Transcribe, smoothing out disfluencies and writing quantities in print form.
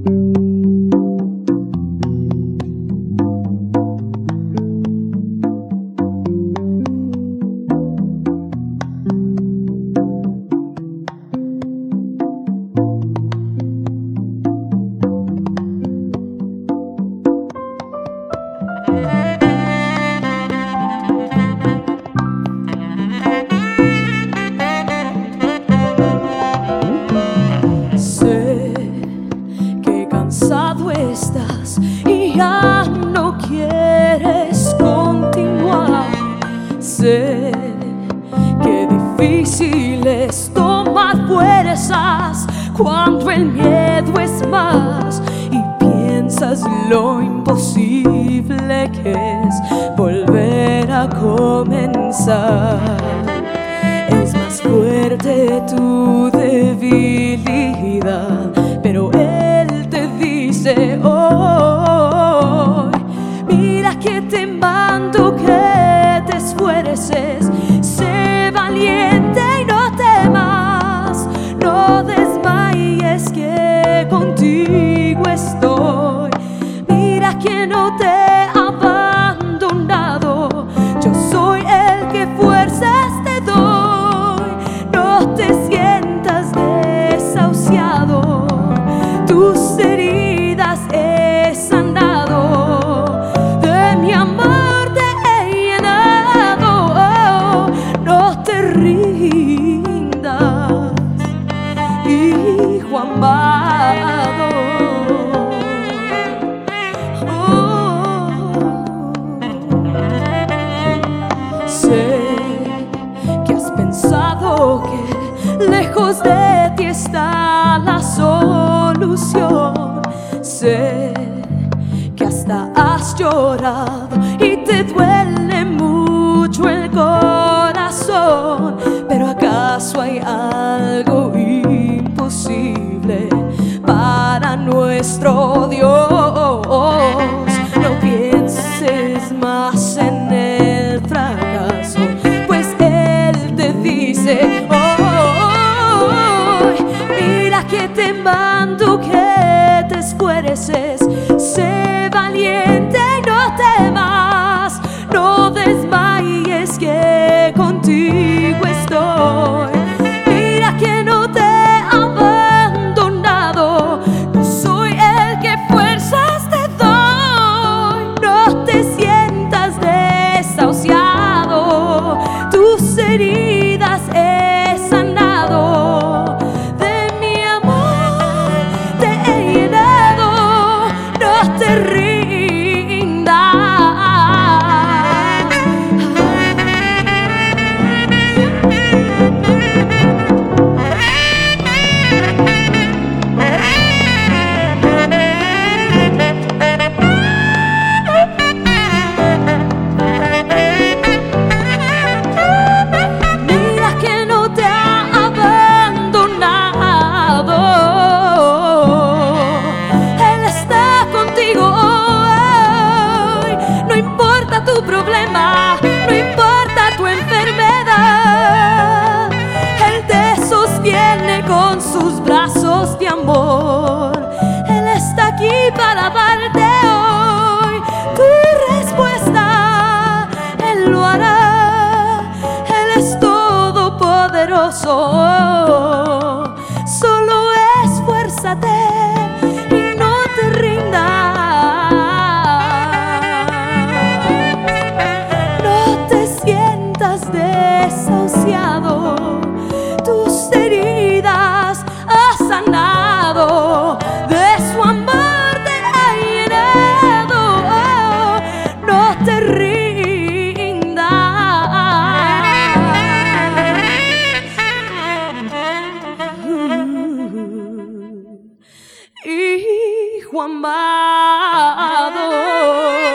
Sé que cansado estás y ya no quieres continuar. Sé que difícil es tomar fuerzas cuando el miedo es más y piensas lo imposible que es volver a comenzar. Es más fuerte tu debilidad, pero Él te dice hoy: mira que te mando que te esfuerces, sé valiente y no temas, no desmayes que contigo estoy. Mira que no te he abandonado, yo soy el que fuerzas te doy. No te sientas desahuciado, tus heridas he sanado, de mi amor te he llenado. No te rindas, hijo amado. Sé que has pensado que lejos de ti está la solución. Sé que hasta has llorado y te duele mucho el corazón, pero ¿acaso hay algo imposible para nuestro Dios? No pienses más en el fracaso, pues Él te dice hoy: mira que te mando que te esfuerces, sé valiente y no temas, no desmayes que contigo estoy. Mira que no te he abandonado, yo soy el que fuerzas te doy. No te sientas desahuciado, tus heridas he sanado, de mi amor te he llenado. No te rindas. Mira que no te ha abandonado, Él está contigo hoy. No importa tu problema, no importa tu enfermedad, Él te sostiene con sus brazos de amor. Él está aquí para darte hoy tu respuesta. Él lo hará, Él es todopoderoso. Solo esfuérzate y no te rindas. No te sientas desahuciado, tus heridas has sanado, de su amor te ha llenado. No te rindas, hijo amado.